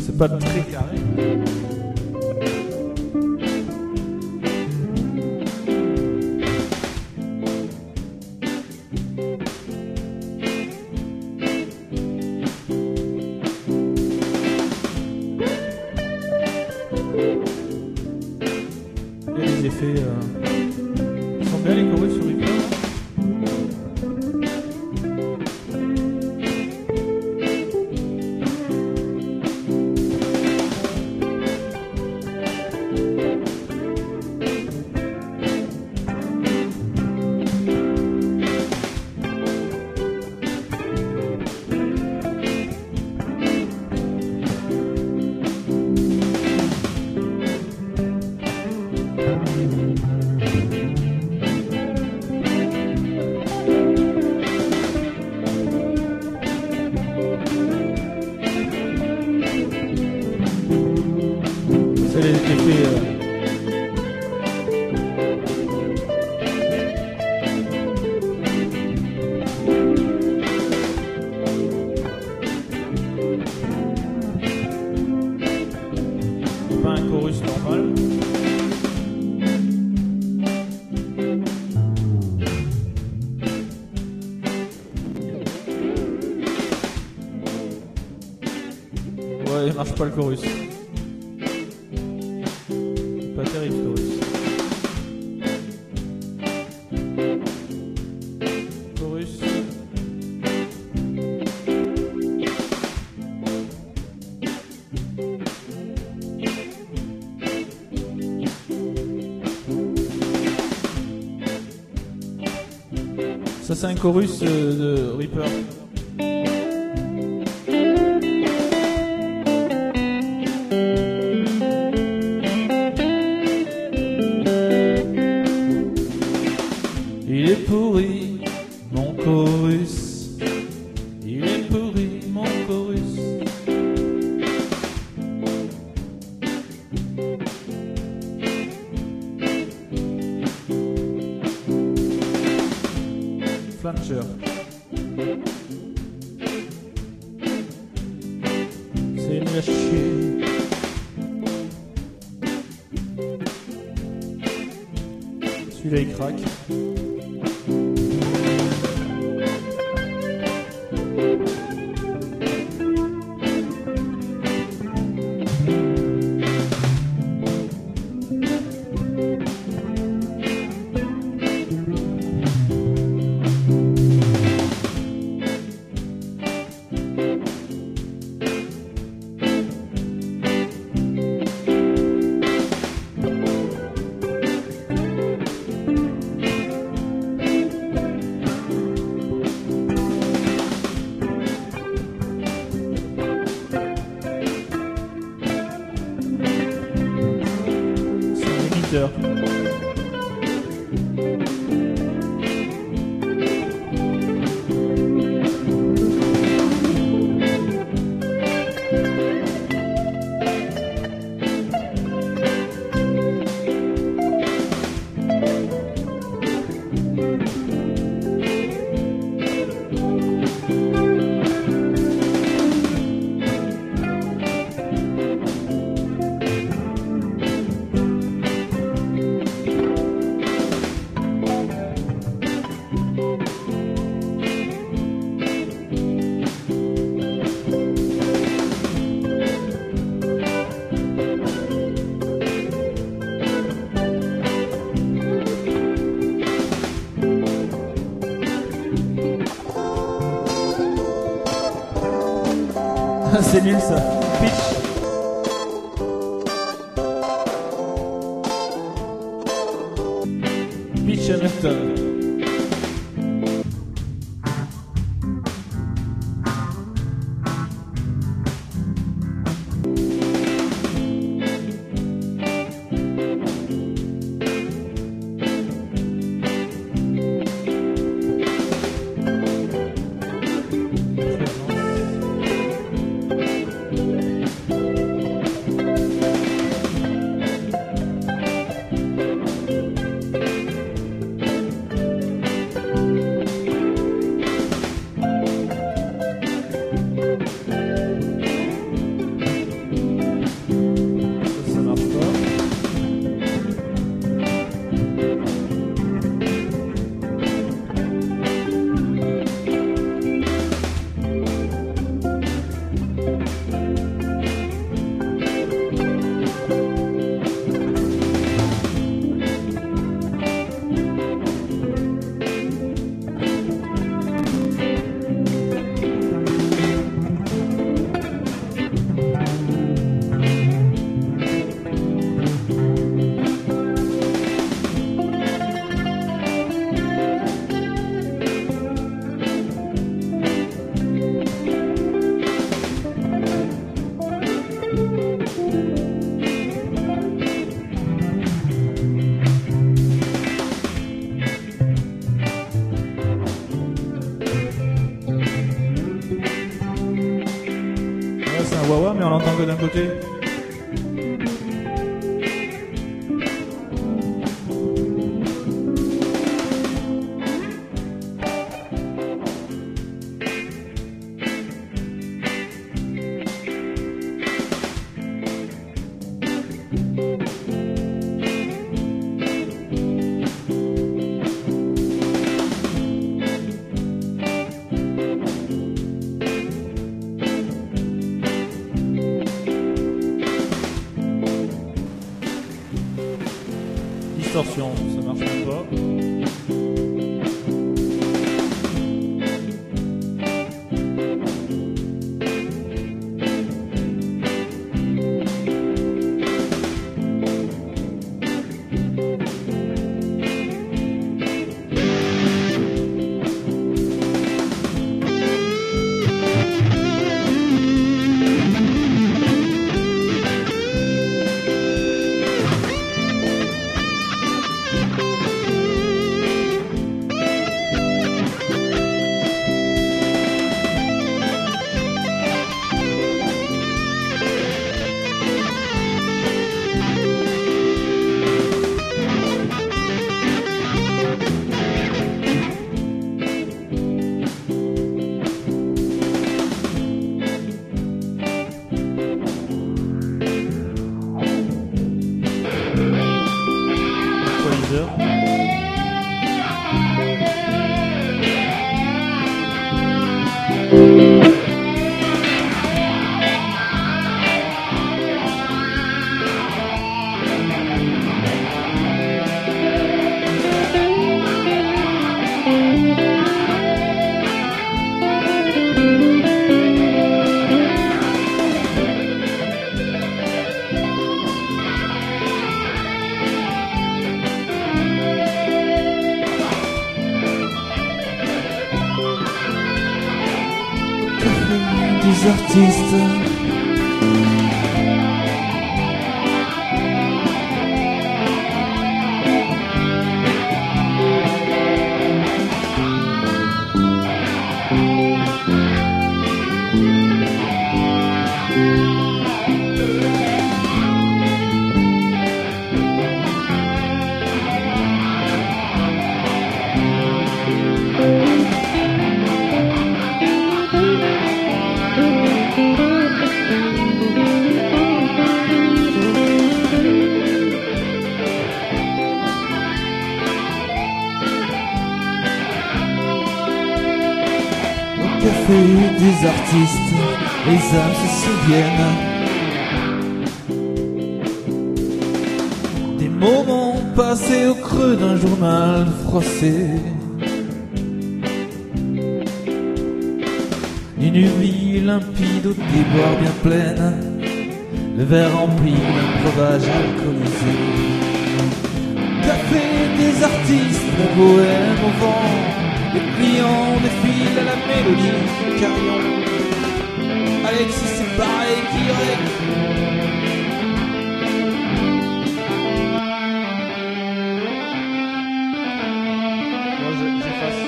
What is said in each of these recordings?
C'est pas très carré. Il y a des effets. Ils sont bien les chorus sur Reaper. C'est les effets. C'est pas un chorus normal. Ouais, il marche pas le chorus. Pas terrible ce chorus. Chorus. Ça c'est un chorus de Reaper. Il est pourri, mon chorus. Il est pourri, mon chorus. Flanger. C'est nul à chier. Celui-là il craque. Heures. C'est nul ça. Pitch. Pitch and Upton. C'est un wah-wah, mais on l'entend que d'un côté. Distorsion, ça marche même pas. Des artistes café des artistes, les âmes se souviennent des moments passés au creux d'un journal froissé, une vie limpide au déboire bien pleine, le verre rempli d'un breuvage alcoolisé. Café des artistes, la bohème au vent, les clients défilent à la mélodie du carillon. Alexis c'est pareil qui règle. Moi j'efface.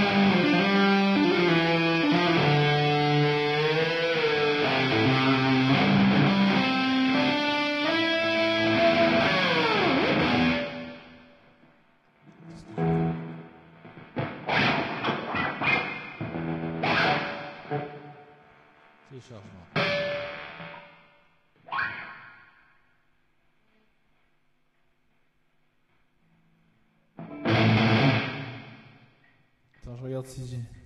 Téléchargement. Attends, je regarde si j'ai...